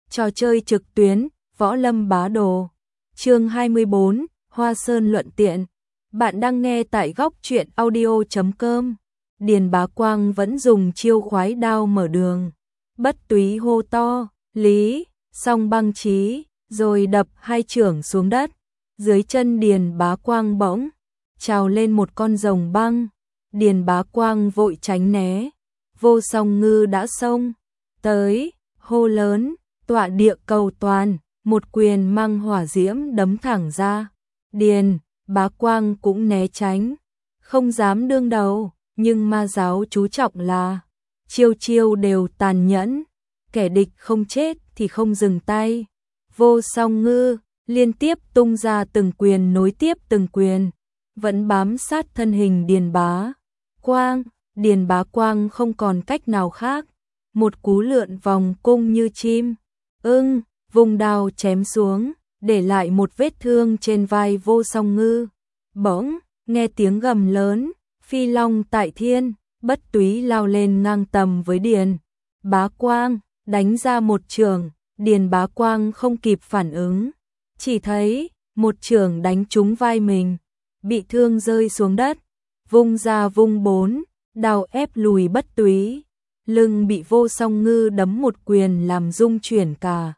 Trò chơi trực tuyến, Võ Lâm Bá Đồ. Chương 24, Hoa Sơn luận tiện. Bạn đang nghe tại góc truyện audio.com. Điền Bá Quang vẫn dùng chiêu khoái đao mở đường. Bất túy hô to, Lý, song băng chí, rồi đập hai chưởng xuống đất. Dưới chân Điền Bá Quang bỗng trào lên một con rồng băng. Điền Bá Quang vội tránh né. Vô Song Ngư đã xông tới, hô lớn, tọa địa cầu toàn, một quyền mang hỏa diễm đấm thẳng ra. Điền Bá Quang cũng né tránh, không dám đương đầu, nhưng ma giáo chú trọng là chiêu chiêu đều tàn nhẫn, kẻ địch không chết thì không dừng tay. Vô Song Ngư liên tiếp tung ra từng quyền nối tiếp từng quyền, vẫn bám sát thân hình Điền Bá Quang. Điền Bá Quang không còn cách nào khác, một cú lượn vòng cung như chim ưng, vùng đao chém xuống, để lại một vết thương trên vai Vô Song Ngư. Bỗng nghe tiếng gầm lớn, phi long tại thiên, bất túy lao lên ngang tầm với Điền Bá Quang, đánh ra một chưởng. Điền Bá Quang không kịp phản ứng, chỉ thấy một chưởng đánh trúng vai mình, bị thương rơi xuống đất, vung ra vung bốn, đao ép lùi bất túy. Lưng bị Vô Song Ngư đấm một quyền làm rung chuyển cả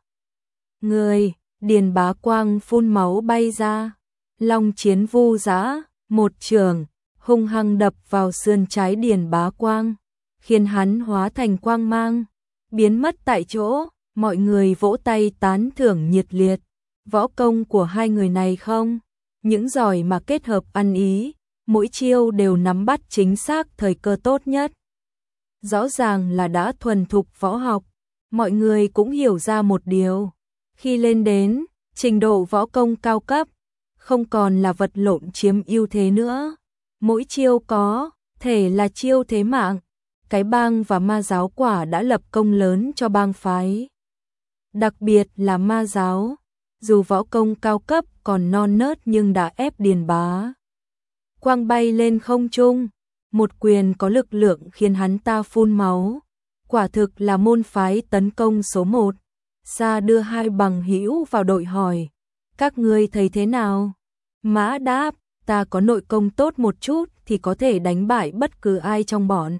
người. Điền Bá Quang phun máu bay ra. Long chiến vu dã, một chưởng hung hăng đập vào sườn trái Điền Bá Quang, khiến hắn hóa thành quang mang, biến mất tại chỗ. Mọi người vỗ tay tán thưởng nhiệt liệt. Võ công của hai người này không những giỏi mà kết hợp ăn ý, mỗi chiêu đều nắm bắt chính xác thời cơ tốt nhất. Rõ ràng là đã thuần thục võ học. Mọi người cũng hiểu ra một điều, khi lên đến trình độ võ công cao cấp, không còn là vật lộn chiếm ưu thế nữa. Mỗi chiêu có thể là chiêu thế mạng. Cái bang và ma giáo quả đã lập công lớn cho bang phái. Đặc biệt là ma giáo, dù võ công cao cấp còn non nớt nhưng đã ép Điền Bá Quang bay lên không trung. Một quyền có lực lượng khiến hắn ta phun máu. Quả thực là môn phái tấn công số 1. Sa đưa hai bằng hữu vào đội hỏi, các ngươi thấy thế nào? Mã đáp, ta có nội công tốt một chút thì có thể đánh bại bất cứ ai trong bọn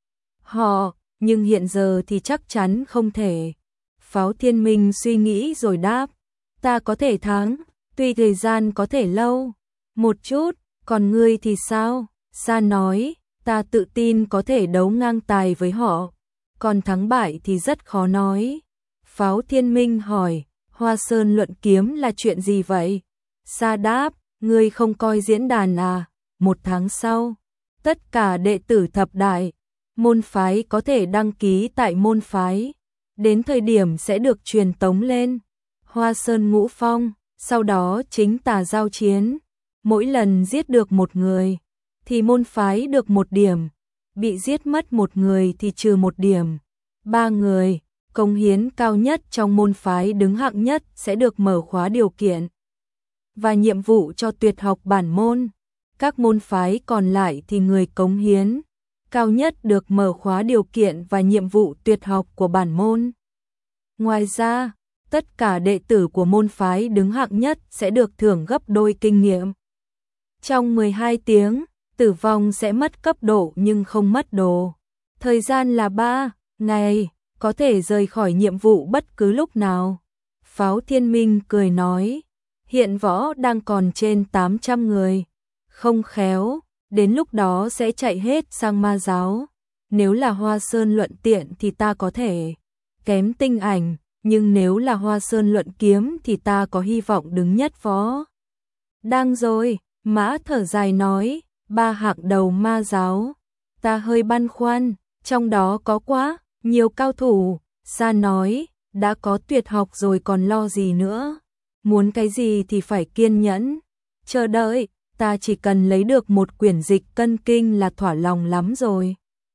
họ, nhưng hiện giờ thì chắc chắn không thể. Pháo Thiên Minh suy nghĩ rồi đáp, ta có thể thắng, tuy thời gian có thể lâu một chút, còn ngươi thì sao? Sa nói, ta tự tin có thể đấu ngang tài với họ, còn thắng bại thì rất khó nói. Pháo Thiên Minh hỏi, Hoa Sơn luận kiếm là chuyện gì vậy? Sa đáp, ngươi không coi diễn đàn à? Một tháng sau, tất cả đệ tử thập đại môn phái có thể đăng ký tại môn phái, đến thời điểm sẽ được truyền tống lên Hoa Sơn Ngũ Phong, sau đó chính tà giao chiến. Mỗi lần giết được một người thì môn phái được 1 điểm, bị giết mất một người thì trừ 1 điểm. 3 người cống hiến cao nhất trong môn phái đứng hạng nhất sẽ được mở khóa điều kiện và nhiệm vụ cho tuyệt học bản môn. Các môn phái còn lại thì người cống hiến cao nhất được mở khóa điều kiện và nhiệm vụ tuyệt học của bản môn. Ngoài ra, tất cả đệ tử của môn phái đứng hạng nhất sẽ được thưởng gấp đôi kinh nghiệm. Trong 12 tiếng, tử vong sẽ mất cấp độ nhưng không mất đồ. Thời gian là 3 ngày, có thể rời khỏi nhiệm vụ bất cứ lúc nào. Pháo Thiên Minh cười nói, hiện võ đang còn trên 800 người. Không khéo, đến lúc đó sẽ chạy hết sang ma giáo. Nếu là Hoa Sơn luận tiện thì ta có thể kém tinh ảnh, nhưng nếu là Hoa Sơn luận kiếm thì ta có hy vọng đứng nhất võ đang rồi. Mã thở dài nói, 3 hạng đầu ma giáo, ta hơi băn khoăn, trong đó có quá nhiều cao thủ. Sa nói, đã có tuyệt học rồi còn lo gì nữa, muốn cái gì thì phải kiên nhẫn chờ đợi, ta chỉ cần lấy được một quyển dịch cân kinh là thỏa lòng lắm rồi.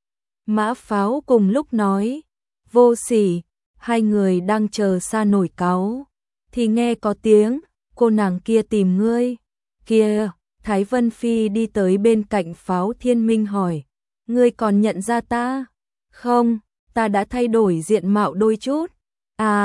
Mã Pháo cùng lúc nói, Vô Sỉ, hai người đang chờ Sa nổi cáu, thì nghe có tiếng, cô nàng kia tìm ngươi. Kia, Thái Vân Phi đi tới bên cạnh Pháo Thiên Minh hỏi, ngươi còn nhận ra ta? Không, ta đã thay đổi diện mạo đôi chút. À,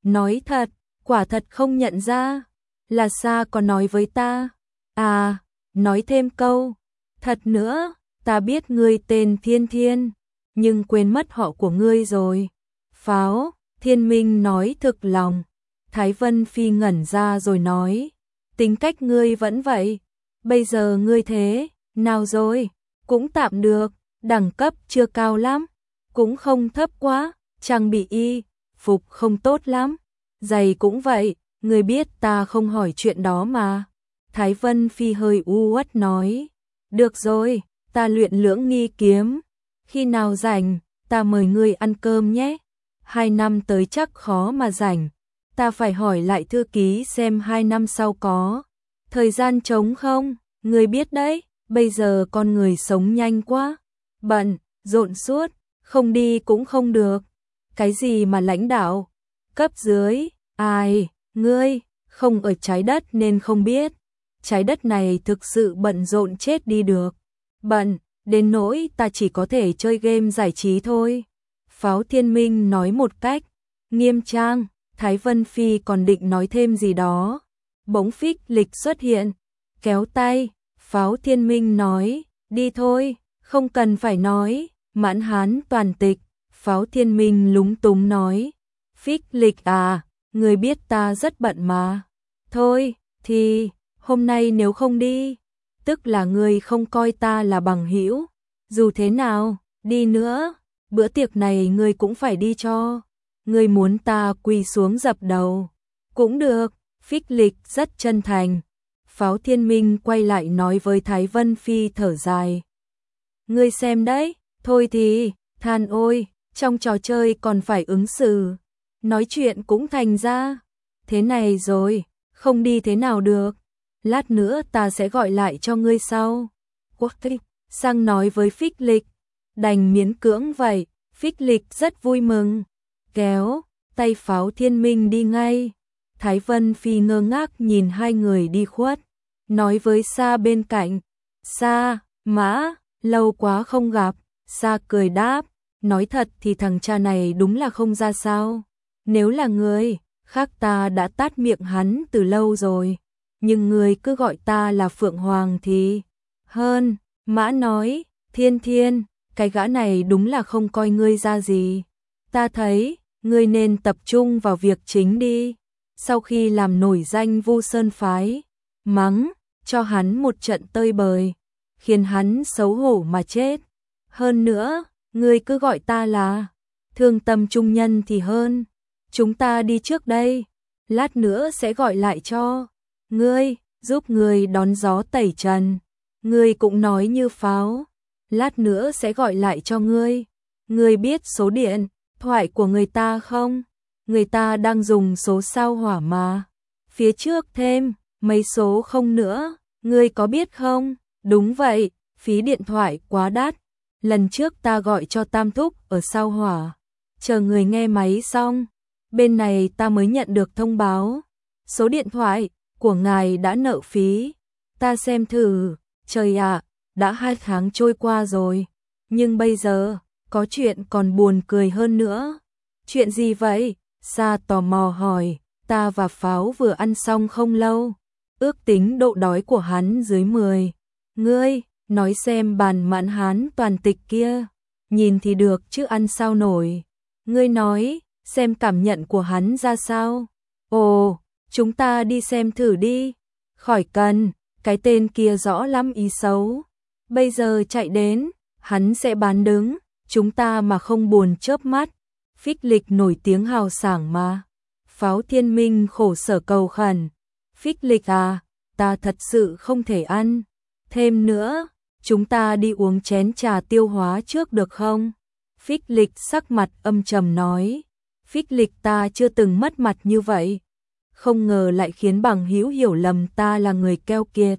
Nói thật, quả thật không nhận ra. Là Sa có nói với ta. À, nói thêm câu. Thật nữa, ta biết ngươi tên Thiên Thiên, nhưng quên mất họ của ngươi rồi. Pháo, Thiên Minh nói thực lòng. Thái Vân Phi ngẩn ra rồi nói. Tính cách ngươi vẫn vậy. Bây giờ ngươi thế, nào rồi? Cũng tạm được, đẳng cấp chưa cao lắm. Cũng không thấp quá, trang bị y, phục không tốt lắm. Giày cũng vậy, ngươi biết ta không hỏi chuyện đó mà. Thái Vân Phi hơi u uất nói. Được rồi, ta luyện lưỡng nghi kiếm. Khi nào rảnh, ta mời ngươi ăn cơm nhé. 2 năm tới chắc khó mà rảnh. Ta phải hỏi lại thư ký xem 2 năm sau có thời gian trống không. Ngươi biết đấy, bây giờ con người sống nhanh quá. Bận, rộn suốt, không đi cũng không được. Cái gì mà lãnh đạo? Cấp dưới, ai, ngươi, không ở trái đất nên không biết. Trái đất này thực sự bận rộn chết đi được. Bận, đến nỗi ta chỉ có thể chơi game giải trí thôi. Pháo Thiên Minh nói một cách nghiêm trang. Thái Vân Phi còn định nói thêm gì đó. Bỗng Phích Lịch xuất hiện, kéo tay. Pháo Thiên Minh nói, đi thôi, không cần phải nói. Mãn Hán toàn tịch. Pháo Thiên Minh lúng túng nói, Phích Lịch à, người biết ta rất bận mà. Thôi, thì, hôm nay nếu không đi, tức là người không coi ta là bằng hữu. Dù thế nào, đi nữa, bữa tiệc này người cũng phải đi cho. Người muốn ta quỳ xuống dập đầu. Cũng được, Phích Lịch rất chân thành. Pháo Thiên Minh quay lại nói với Thái Vân Phi thở dài. Ngươi xem đấy, thôi thì, than ôi, trong trò chơi còn phải ứng xử. Nói chuyện cũng thành ra. Thế này rồi, không đi thế nào được. Lát nữa ta sẽ gọi lại cho ngươi sau. Quốc thích, sang nói với Phích Lịch. Đành miễn cưỡng vậy, Phích Lịch rất vui mừng. Kéo, tay Pháo Thiên Minh đi ngay. Thái Vân Phi ngơ ngác nhìn hai người đi khuất. Nói với Sa bên cạnh. Sa, Mã, lâu quá không gặp. Sa cười đáp. Nói thật thì thằng cha này đúng là không ra sao. Nếu là người khác ta đã tát miệng hắn từ lâu rồi. Nhưng người cứ gọi ta là Phượng Hoàng thì hơn. Mã nói, Thiên Thiên, cái gã này đúng là không coi ngươi ra gì. Ta thấy, ngươi nên tập trung vào việc chính đi. Sau khi làm nổi danh Vu Sơn phái, mắng, cho hắn một trận tơi bời, khiến hắn xấu hổ mà chết. Hơn nữa, ngươi cứ gọi ta là Thương Tâm Trung Nhân thì hơn. Chúng ta đi trước đây, lát nữa sẽ gọi lại cho ngươi, giúp ngươi đón gió tẩy trần. Ngươi cũng nói như Pháo, lát nữa sẽ gọi lại cho ngươi. Ngươi biết số điện thoại của người ta không? Người ta đang dùng số sao hỏa mà. Phía trước thêm mấy số không nữa, ngươi có biết không? Đúng vậy, phí điện thoại quá đắt. Lần trước ta gọi cho Tam Thúc ở sao hỏa, chờ người nghe máy xong, bên này ta mới nhận được thông báo. Số điện thoại của ngài đã nợ phí. Ta xem thử, trời ạ, đã 2 tháng trôi qua rồi. Nhưng bây giờ, có chuyện còn buồn cười hơn nữa. Chuyện gì vậy? Sa tò mò hỏi. Ta và Pháo vừa ăn xong không lâu. Ước tính độ đói của hắn dưới 10. Ngươi, nói xem bàn Mãn Hán toàn tịch kia. Nhìn thì được chứ ăn sao nổi. Ngươi nói, xem cảm nhận của hắn ra sao. Ồ, chúng ta đi xem thử đi. Khỏi cần, cái tên kia rõ lắm ý xấu. Bây giờ chạy đến, hắn sẽ bán đứng. Chúng ta mà không buồn chớp mắt. Phích Lịch nổi tiếng hào sảng mà. Pháo Thiên Minh khổ sở cầu khẩn. Phích Lịch à, ta thật sự không thể ăn. Thêm nữa, chúng ta đi uống chén trà tiêu hóa trước được không? Phích Lịch sắc mặt âm trầm nói. Phích Lịch ta chưa từng mất mặt như vậy. Không ngờ lại khiến bằng hữu hiểu lầm ta là người keo kiệt.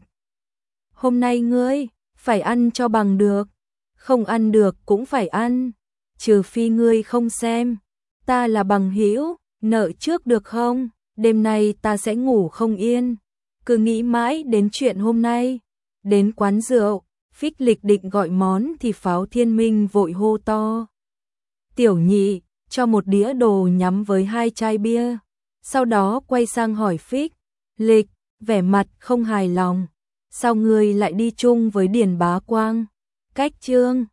Hôm nay ngươi, phải ăn cho bằng được. Không ăn được cũng phải ăn. Trừ phi ngươi không xem. Ta là bằng hữu, nợ trước được không? Đêm nay ta sẽ ngủ không yên. Cứ nghĩ mãi đến chuyện hôm nay. Đến quán rượu, Phích Lịch định gọi món thì Pháo Thiên Minh vội hô to. Tiểu nhị, cho một đĩa đồ nhắm với 2 chai bia. sau đó quay sang hỏi Phích Lịch, vẻ mặt không hài lòng. Sao ngươi lại đi chung với Điền Bá Quang? Cách Trương